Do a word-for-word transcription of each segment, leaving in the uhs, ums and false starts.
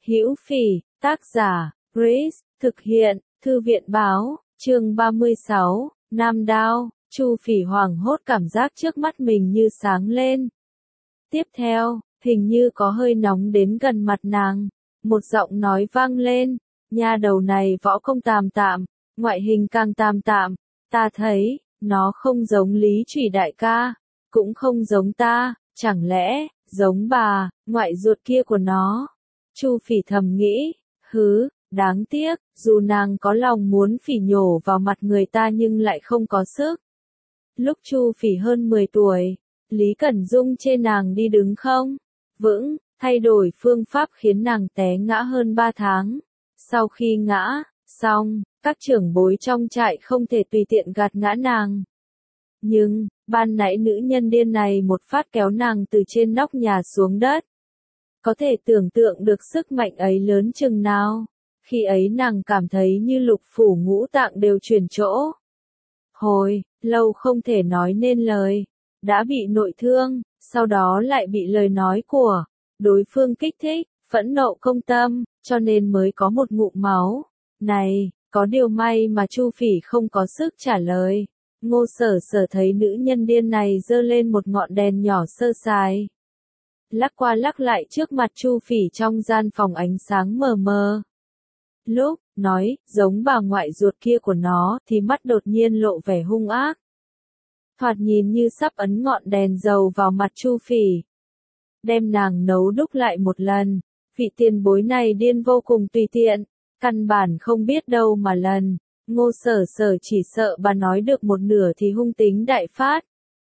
Hữu Phỉ, tác giả, Grace, thực hiện, Thư viện báo, chương ba mươi sáu, Nam Đao, Chu Phỉ hoảng hốt cảm giác trước mắt mình như sáng lên. Tiếp theo, hình như có hơi nóng đến gần mặt nàng, một giọng nói vang lên, nha đầu này võ công tàm tạm, ngoại hình càng tàm tạm, ta thấy, nó không giống Lý Trùy đại ca, cũng không giống ta, chẳng lẽ, giống bà, ngoại ruột kia của nó. Chu Phỉ thầm nghĩ, hứ, đáng tiếc, dù nàng có lòng muốn phỉ nhổ vào mặt người ta nhưng lại không có sức. Lúc Chu Phỉ hơn mười tuổi, Lý Cẩn Dung chê nàng đi đứng không vững, thay đổi phương pháp khiến nàng té ngã hơn ba tháng. Sau khi ngã xong, các trưởng bối trong trại không thể tùy tiện gạt ngã nàng. Nhưng, ban nãy nữ nhân điên này một phát kéo nàng từ trên nóc nhà xuống đất. Có thể tưởng tượng được sức mạnh ấy lớn chừng nào. Khi ấy nàng cảm thấy như lục phủ ngũ tạng đều chuyển chỗ. Hồi, lâu không thể nói nên lời. Đã bị nội thương, sau đó lại bị lời nói của đối phương kích thích, phẫn nộ công tâm, cho nên mới có một ngụm máu. Này, có điều may mà Chu Phỉ không có sức trả lời. Ngô Sở Sở thấy nữ nhân điên này giơ lên một ngọn đèn nhỏ sơ sài. Lắc qua lắc lại trước mặt Chu Phỉ trong gian phòng ánh sáng mờ mờ. Lúc nói, giống bà ngoại ruột kia của nó, thì mắt đột nhiên lộ vẻ hung ác. Thoạt nhìn như sắp ấn ngọn đèn dầu vào mặt Chu Phỉ. Đem nàng nấu đúc lại một lần. Vị tiền bối này điên vô cùng tùy tiện, căn bản không biết đâu mà lần. Ngô Sở Sở chỉ sợ bà nói được một nửa thì hung tính đại phát.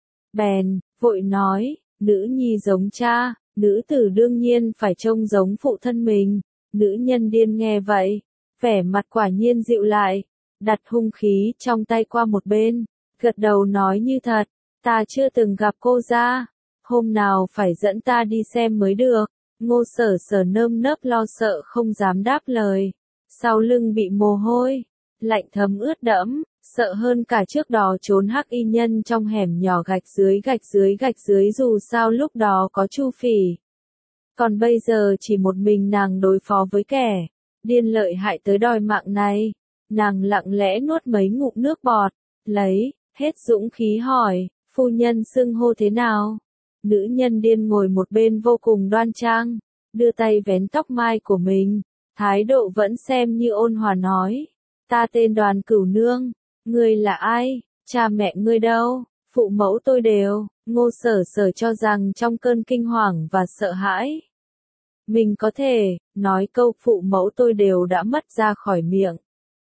Bèn, vội nói, nữ nhi giống cha, nữ tử đương nhiên phải trông giống phụ thân mình. Nữ nhân điên nghe vậy, vẻ mặt quả nhiên dịu lại, đặt hung khí trong tay qua một bên, gật đầu nói như thật, ta chưa từng gặp cô ra, hôm nào phải dẫn ta đi xem mới được. Ngô Sở Sở nơm nớp lo sợ không dám đáp lời, sau lưng bị mồ hôi lạnh thấm ướt đẫm, sợ hơn cả trước đó trốn hắc y nhân trong hẻm nhỏ gạch dưới gạch dưới gạch dưới dù sao lúc đó có Chu Phỉ. Còn bây giờ chỉ một mình nàng đối phó với kẻ điên lợi hại tới đòi mạng này. Nàng lặng lẽ nuốt mấy ngụm nước bọt, lấy hết dũng khí hỏi, phu nhân xưng hô thế nào? Nữ nhân điên ngồi một bên vô cùng đoan trang, đưa tay vén tóc mai của mình, thái độ vẫn xem như ôn hòa nói, ta tên Đoàn Cửu Nương, ngươi là ai, cha mẹ ngươi đâu, phụ mẫu tôi đều. Ngô Sở Sở cho rằng trong cơn kinh hoàng và sợ hãi, mình có thể nói câu phụ mẫu tôi đều đã mất ra khỏi miệng.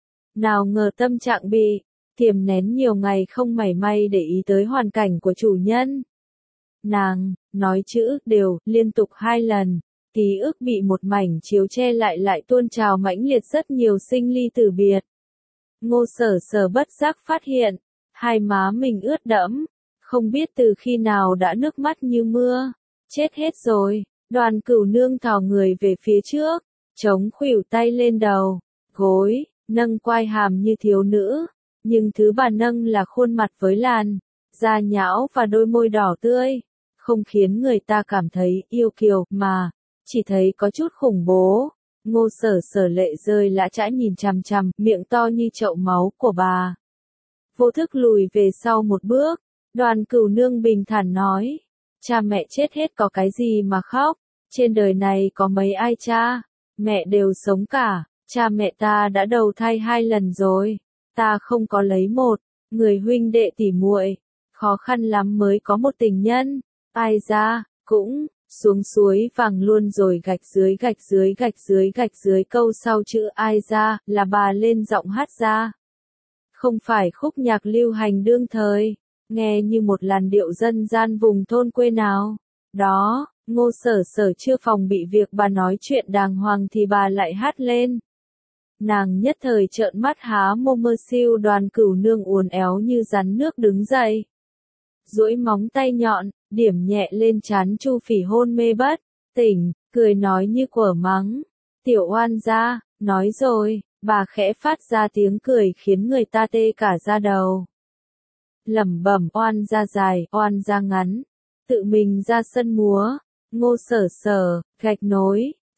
Nào ngờ tâm trạng bị kiềm nén nhiều ngày không mảy may để ý tới hoàn cảnh của chủ nhân. Nàng nói chữ đều liên tục hai lần, ký ức bị một mảnh chiếu che lại lại tuôn trào mãnh liệt rất nhiều sinh ly tử biệt. Ngô Sở Sở bất giác phát hiện, hai má mình ướt đẫm, không biết từ khi nào đã nước mắt như mưa. Chết hết rồi. Đoàn Cửu Nương thò người về phía trước, chống khuỷu tay lên đầu, gối, nâng quai hàm như thiếu nữ, nhưng thứ bà nâng là khuôn mặt với làn da nhão và đôi môi đỏ tươi, không khiến người ta cảm thấy yêu kiều mà chỉ thấy có chút khủng bố. Ngô Sở Sở lệ rơi lã chã nhìn chằm chằm miệng to như chậu máu của bà. Vô thức lùi về sau một bước, Đoàn Cửu Nương bình thản nói, cha mẹ chết hết có cái gì mà khóc, trên đời này có mấy ai cha, mẹ đều sống cả, cha mẹ ta đã đầu thai hai lần rồi, ta không có lấy một, người huynh đệ tỉ muội, khó khăn lắm mới có một tình nhân, ai ra, cũng, xuống suối vàng luôn rồi gạch dưới gạch dưới gạch dưới gạch dưới câu sau chữ ai ra, là bà lên giọng hát ra. Không phải khúc nhạc lưu hành đương thời, nghe như một làn điệu dân gian vùng thôn quê nào. Đó, Ngô Sở Sở chưa phòng bị việc bà nói chuyện đàng hoàng thì bà lại hát lên. Nàng nhất thời trợn mắt há mồm mơ siêu. Đoàn Cửu Nương uốn éo như rắn nước đứng dậy, duỗi móng tay nhọn, điểm nhẹ lên trán Chu Phỉ hôn mê bất tỉnh, cười nói như quở mắng, tiểu oan gia, nói rồi, bà khẽ phát ra tiếng cười khiến người ta tê cả da đầu. Lẩm bẩm oan gia dài, oan gia ngắn, tự mình ra sân múa. Ngô Sở Sở, gạch nối,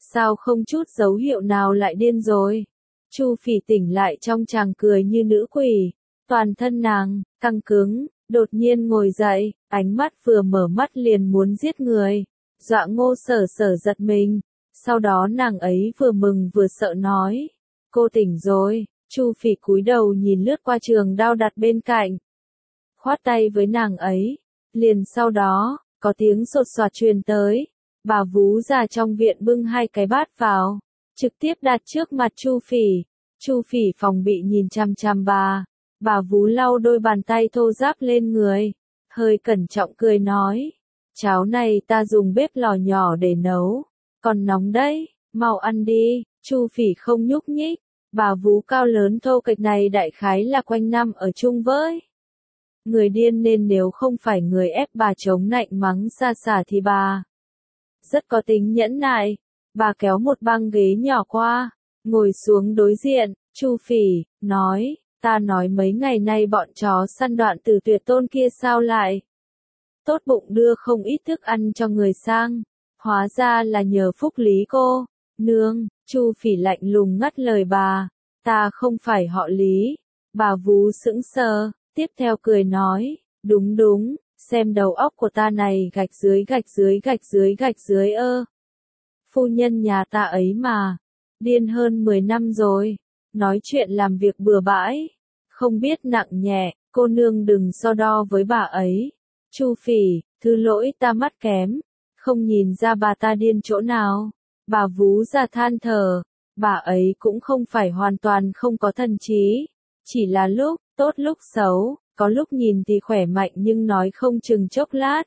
Sao không chút dấu hiệu nào lại điên rồi? Chu Phỉ tỉnh lại trong tràng cười như nữ quỷ, toàn thân nàng căng cứng, đột nhiên ngồi dậy, ánh mắt vừa mở mắt liền muốn giết người, dọa Ngô Sở Sở giật mình. Sau đó nàng ấy vừa mừng vừa sợ nói, cô tỉnh rồi. Chu Phỉ cúi đầu nhìn lướt qua trường đao đặt bên cạnh, khoát tay với nàng ấy. Liền sau đó, có tiếng sột soạt truyền tới, bà vú già trong viện bưng hai cái bát vào, trực tiếp đặt trước mặt Chu Phỉ. Chu Phỉ phòng bị nhìn chằm chằm bà, bà vú lau đôi bàn tay thô ráp lên người, hơi cẩn trọng cười nói, cháo này ta dùng bếp lò nhỏ để nấu, còn nóng đấy, mau ăn đi. Chu Phỉ không nhúc nhích, bà vú cao lớn thô kệch này đại khái là quanh năm ở chung với người điên nên nếu không phải người ép bà chống nạnh mắng xa xả thì bà rất có tính nhẫn nại. Bà kéo một băng ghế nhỏ qua, ngồi xuống đối diện, Chu Phỉ, nói, ta nói mấy ngày nay bọn chó săn Đoạn Tử Tuyệt Tôn kia sao lại tốt bụng đưa không ít thức ăn cho người sang, hóa ra là nhờ phúc lý cô, nương. Chu Phỉ lạnh lùng ngắt lời bà, ta không phải họ Lý. Bà vú sững sờ, tiếp theo cười nói, đúng đúng, xem đầu óc của ta này gạch dưới gạch dưới gạch dưới gạch dưới ơ. Phu nhân nhà ta ấy mà, điên hơn mười năm rồi, nói chuyện làm việc bừa bãi, không biết nặng nhẹ, cô nương đừng so đo với bà ấy. Chu Phỉ, thứ lỗi ta mắt kém, không nhìn ra bà ta điên chỗ nào. Bà vú già than thở, bà ấy cũng không phải hoàn toàn không có thần trí, chỉ là lúc tốt lúc xấu, có lúc nhìn thì khỏe mạnh nhưng nói không chừng chốc lát.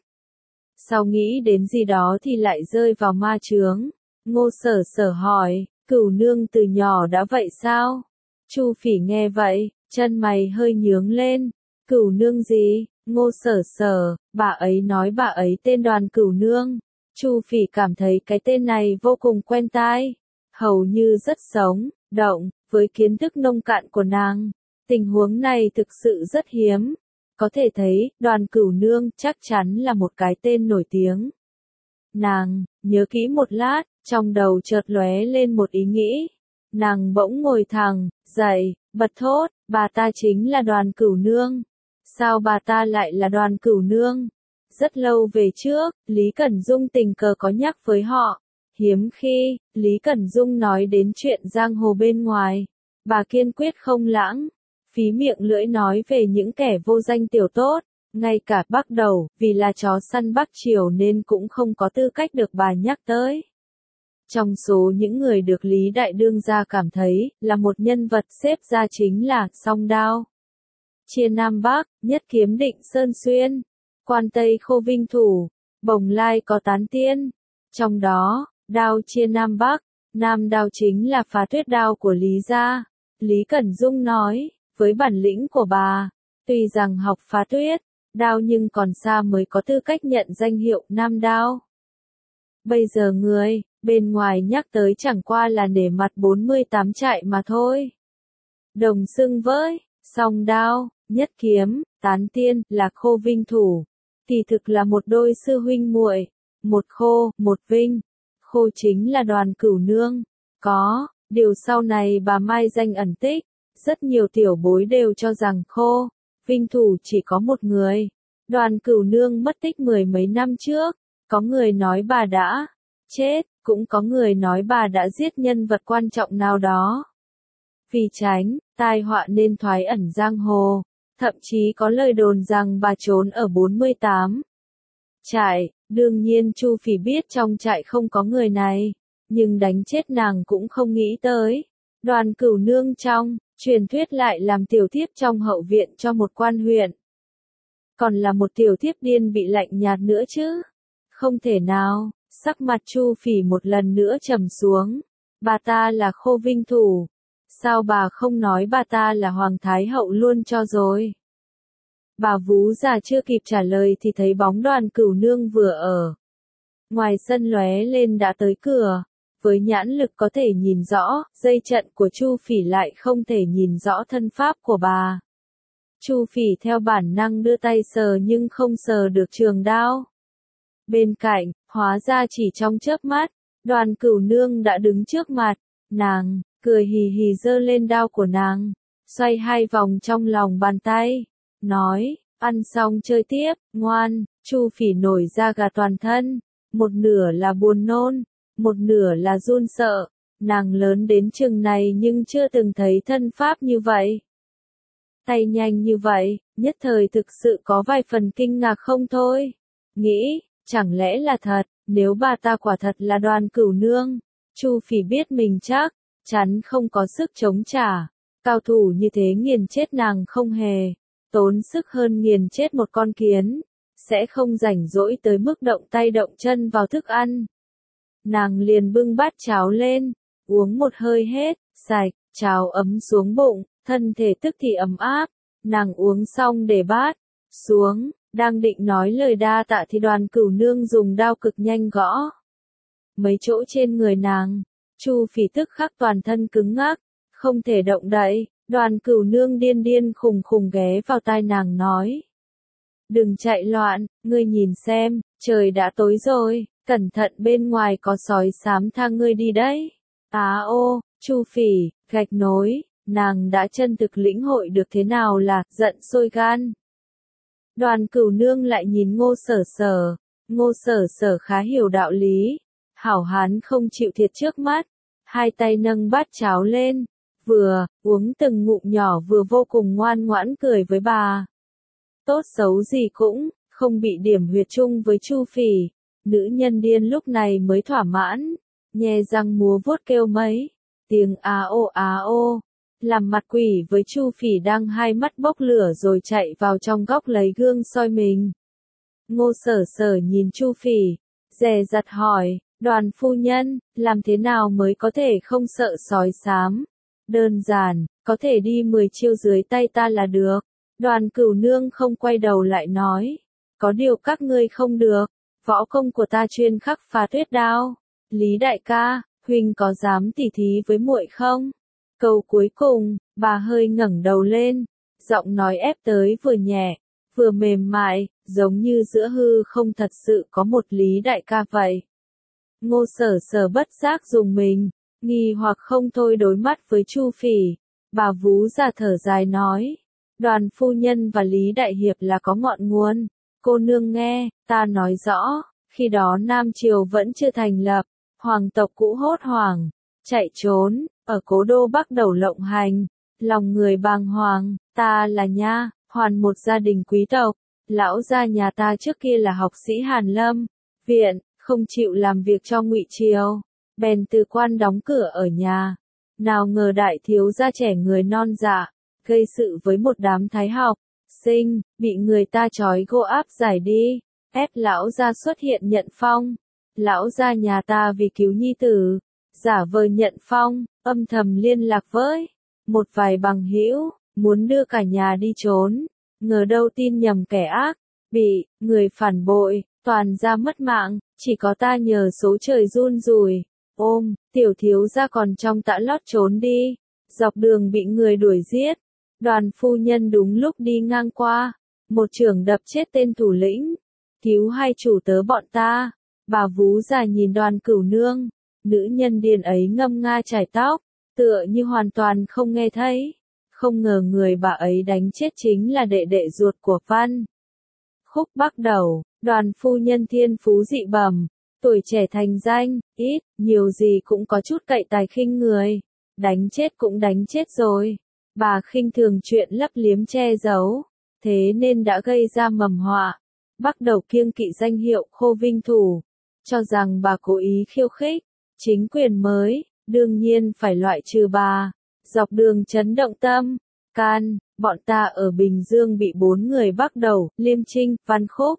Sau nghĩ đến gì đó thì lại rơi vào ma chướng. Ngô Sở Sở hỏi, Cửu nương từ nhỏ đã vậy sao? Chu Phỉ nghe vậy, chân mày hơi nhướng lên. Cửu nương gì? Ngô Sở Sở, bà ấy nói bà ấy tên Đoàn Cửu nương. Chu Phỉ cảm thấy cái tên này vô cùng quen tai, hầu như rất sống động với kiến thức nông cạn của nàng. Tình huống này thực sự rất hiếm. Có thể thấy, Đoàn Cửu nương chắc chắn là một cái tên nổi tiếng. Nàng nhớ kỹ một lát, trong đầu chợt lóe lên một ý nghĩ. Nàng bỗng ngồi thẳng dậy, bật thốt, bà ta chính là Đoàn Cửu nương. Sao bà ta lại là Đoàn Cửu nương? Rất lâu về trước, Lý Cẩn Dung tình cờ có nhắc với họ. Hiếm khi, Lý Cẩn Dung nói đến chuyện giang hồ bên ngoài, bà kiên quyết không lãng phí miệng lưỡi nói về những kẻ vô danh tiểu tốt, ngay cả Bắc Đầu, vì là chó săn Bắc Triều nên cũng không có tư cách được bà nhắc tới. Trong số những người được Lý Đại Đương gia cảm thấy là một nhân vật xếp ra chính là Song Đao, chia Nam Bắc, Nhất Kiếm Định Sơn Xuyên, Quan Tây Khô Vinh Thủ, Bồng Lai có Tán Tiên. Trong đó, đao chia Nam Bắc, Nam đao chính là Phá Tuyết đao của Lý gia. Lý Cẩn Dung nói, với bản lĩnh của bà, tuy rằng học Phá Tuyết đao nhưng còn xa mới có tư cách nhận danh hiệu Nam đao. Bây giờ người bên ngoài nhắc tới chẳng qua là nể mặt bốn mươi tám trại mà thôi. Đồng xưng với Song Đao, Nhất Kiếm, Tán Tiên là Khô Vinh Thủ, kỳ thực là một đôi sư huynh muội, một Khô, một Vinh. Khô chính là Đoàn Cửu nương. Có điều sau này bà mai danh ẩn tích, rất nhiều tiểu bối đều cho rằng Khô Vinh Thủ chỉ có một người. Đoàn Cửu nương mất tích mười mấy năm trước, có người nói bà đã chết, cũng có người nói bà đã giết nhân vật quan trọng nào đó. Vì tránh tai họa nên thoái ẩn giang hồ, thậm chí có lời đồn rằng bà trốn ở bốn mươi tám trại. Đương nhiên Chu Phỉ biết trong trại không có người này, nhưng đánh chết nàng cũng không nghĩ tới. Đoàn Cửu nương trong truyền thuyết lại làm tiểu thiếp trong hậu viện cho một quan huyện. Còn là một tiểu thiếp điên bị lạnh nhạt nữa chứ. Không thể nào. Sắc mặt Chu Phỉ một lần nữa trầm xuống. Bà ta là Khô Vinh Thủ. Sao bà không nói bà ta là Hoàng Thái Hậu luôn cho rồi? Bà vú già chưa kịp trả lời thì thấy bóng Đoàn Cửu nương vừa ở ngoài sân lóe lên đã tới cửa. Với nhãn lực có thể nhìn rõ, dây trận của Chu Phỉ lại không thể nhìn rõ thân pháp của bà. Chu Phỉ theo bản năng đưa tay sờ nhưng không sờ được trường đao bên cạnh, hóa ra chỉ trong chớp mắt, Đoàn Cửu Nương đã đứng trước mặt, nàng, cười hì hì giơ lên đao của nàng, xoay hai vòng trong lòng bàn tay, nói, ăn xong chơi tiếp, ngoan. Chu Phỉ nổi da gà toàn thân, một nửa là buồn nôn, một nửa là run sợ, nàng lớn đến chừng này nhưng chưa từng thấy thân pháp như vậy. Tay nhanh như vậy, nhất thời thực sự có vài phần kinh ngạc không thôi. Nghĩ, chẳng lẽ là thật, nếu bà ta quả thật là Đoàn Cửu Nương, Chu Phỉ biết mình chắc chắn không có sức chống trả, cao thủ như thế nghiền chết nàng không hề tốn sức hơn nghiền chết một con kiến, sẽ không rảnh rỗi tới mức động tay động chân vào thức ăn. Nàng liền bưng bát cháo lên, uống một hơi hết, sạch, cháo ấm xuống bụng, thân thể tức thì ấm áp, nàng uống xong để bát xuống, đang định nói lời đa tạ thì Đoàn Cửu Nương dùng đao cực nhanh gõ mấy chỗ trên người nàng. Chu Phỉ tức khắc toàn thân cứng ngắc, không thể động đậy. Đoàn Cửu Nương điên điên khùng khùng ghé vào tai nàng nói, đừng chạy loạn, ngươi nhìn xem, trời đã tối rồi, cẩn thận bên ngoài có sói xám tha ngươi đi đấy. Á ô, Chu Phỉ, gạch nối, nàng đã chân thực lĩnh hội được thế nào là giận sôi gan. Đoàn Cửu Nương lại nhìn Ngô Sở Sở, Ngô Sở Sở khá hiểu đạo lý, hảo hán không chịu thiệt trước mắt, hai tay nâng bát cháo lên, vừa uống từng ngụm nhỏ vừa vô cùng ngoan ngoãn cười với bà. Tốt xấu gì cũng không bị điểm huyệt chung với Chu Phỉ. Nữ nhân điên lúc này mới thỏa mãn, nhe răng múa vuốt kêu mấy tiếng á ô á ô, làm mặt quỷ với Chu Phỉ đang hai mắt bốc lửa rồi chạy vào trong góc lấy gương soi mình. Ngô Sở Sở nhìn Chu Phỉ, dè dặt hỏi, Đoàn phu nhân, làm thế nào mới có thể không sợ sói xám? Đơn giản, có thể đi mười chiêu dưới tay ta là được. Đoàn Cửu Nương không quay đầu lại nói, có điều các ngươi không được, võ công của ta chuyên khắc phá tuyết đao. Lý đại ca, huynh có dám tỉ thí với muội không? Câu cuối cùng, bà hơi ngẩng đầu lên, giọng nói ép tới vừa nhẹ, vừa mềm mại, giống như giữa hư không thật sự có một Lý đại ca vậy. Ngô Sở Sở bất giác dùng mình, nghi hoặc không thôi đối mắt với Chu Phỉ. Bà vú già thở dài nói, Đoàn phu nhân và Lý đại hiệp là có ngọn nguồn. Cô nương nghe, ta nói rõ, khi đó Nam Triều vẫn chưa thành lập, hoàng tộc cũ hốt hoảng, chạy trốn, ở cố đô Bắc đầu lộng hành, lòng người bàng hoàng. Ta là nha hoàn một gia đình quý tộc, lão gia nhà ta trước kia là học sĩ Hàn Lâm viện, không chịu làm việc cho Ngụy Triều, bèn từ quan đóng cửa ở nhà. Nào ngờ đại thiếu gia trẻ người non dạ, gây sự với một đám thái học sinh, bị người ta trói gô áp giải đi, ép lão gia xuất hiện nhận phong. Lão gia nhà ta vì cứu nhi tử, giả vờ nhận phong, âm thầm liên lạc với một vài bằng hữu, muốn đưa cả nhà đi trốn. Ngờ đâu tin nhầm kẻ ác, bị người phản bội, toàn ra mất mạng, chỉ có ta nhờ số trời run rủi. Ôm, tiểu thiếu gia còn trong tã lót trốn đi, dọc đường bị người đuổi giết. Đoàn phu nhân đúng lúc đi ngang qua, một chưởng đập chết tên thủ lĩnh, cứu hai chủ tớ bọn ta. Bà vú già nhìn Đoàn Cửu Nương, nữ nhân điên ấy ngâm nga chải tóc, tựa như hoàn toàn không nghe thấy. Không ngờ người bà ấy đánh chết chính là đệ đệ ruột của Văn Khúc Bắc Đầu. Đoàn phu nhân thiên phú dị bẩm, tuổi trẻ thành danh, ít, nhiều gì cũng có chút cậy tài khinh người. Đánh chết cũng đánh chết rồi. Bà khinh thường chuyện lấp liếm che giấu, thế nên đã gây ra mầm họa. Bắc Đầu kiêng kỵ danh hiệu Khô Vinh Thủ, cho rằng bà cố ý khiêu khích chính quyền mới, đương nhiên phải loại trừ bà. Dọc đường chấn động tâm can, bọn ta ở Bình Dương bị bốn người Bắc Đầu, Liêm Trinh, Văn Khúc,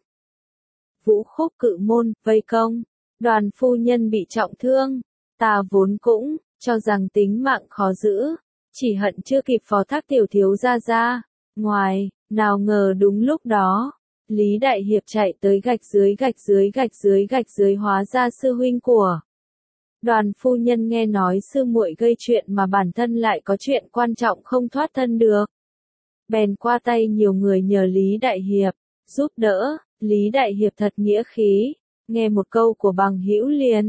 Vũ Khúc Cự Môn vây công. Đoàn phu nhân bị trọng thương, ta vốn cũng cho rằng tính mạng khó giữ, chỉ hận chưa kịp phó thác tiểu thiếu gia ra ngoài. Nào ngờ đúng lúc đó, Lý đại hiệp chạy tới gạch dưới gạch dưới gạch dưới gạch dưới hóa ra sư huynh của Đoàn phu nhân. Nghe nói sư muội gây chuyện mà bản thân lại có chuyện quan trọng không thoát thân được, bèn qua tay nhiều người nhờ Lý đại hiệp giúp đỡ. Lý đại hiệp thật nghĩa khí, nghe một câu của bằng hữu liền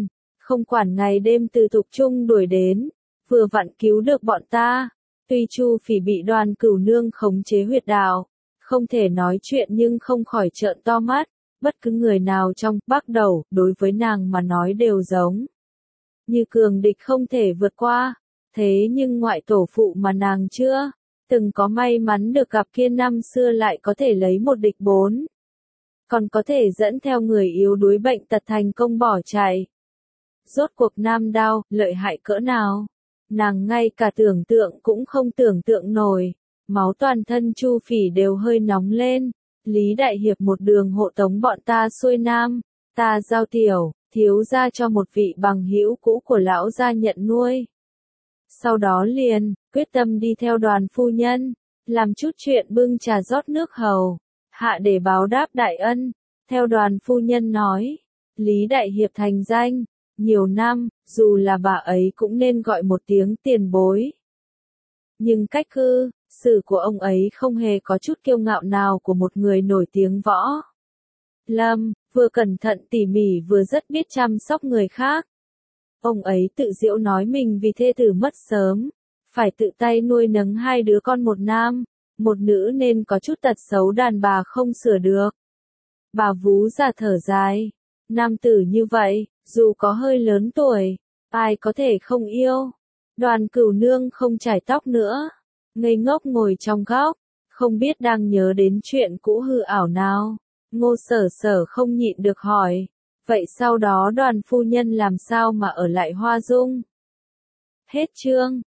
không quản ngày đêm từ Thục Trung đuổi đến, vừa vặn cứu được bọn ta. Tuy Chu Phỉ bị Đoàn Cửu Nương khống chế huyệt đạo, không thể nói chuyện nhưng không khỏi trợn to mắt, bất cứ người nào trong Bắc Đầu, đối với nàng mà nói đều giống như cường địch không thể vượt qua. Thế nhưng ngoại tổ phụ mà nàng chưa từng có may mắn được gặp kia năm xưa lại có thể lấy một địch bốn, còn có thể dẫn theo người yếu đuối bệnh tật thành công bỏ chạy. Rốt cuộc Nam Đao lợi hại cỡ nào, nàng ngay cả tưởng tượng cũng không tưởng tượng nổi. Máu toàn thân Chu Phỉ đều hơi nóng lên. Lý Đại Hiệp một đường hộ tống bọn ta xuôi Nam, ta giao tiểu thiếu gia cho một vị bằng hữu cũ của lão gia nhận nuôi. Sau đó liền quyết tâm đi theo Đoàn phu nhân, làm chút chuyện bưng trà rót nước hầu hạ để báo đáp đại ân. Theo Đoàn phu nhân nói, Lý Đại Hiệp thành danh nhiều năm, dù là bà ấy cũng nên gọi một tiếng tiền bối. Nhưng cách cư xử của ông ấy không hề có chút kiêu ngạo nào của một người nổi tiếng võ lâm, vừa cẩn thận tỉ mỉ vừa rất biết chăm sóc người khác. Ông ấy tự giễu nói mình vì thê tử mất sớm, phải tự tay nuôi nấng hai đứa con, một nam, một nữ nên có chút tật xấu đàn bà không sửa được. Bà vú già thở dài, nam tử như vậy, dù có hơi lớn tuổi, ai có thể không yêu. Đoàn Cửu Nương không chải tóc nữa, ngây ngốc ngồi trong góc, không biết đang nhớ đến chuyện cũ hư ảo nào. Ngô Sở Sở không nhịn được hỏi, vậy sau đó Đoàn phu nhân làm sao mà ở lại Hoa Dung? Hết chương.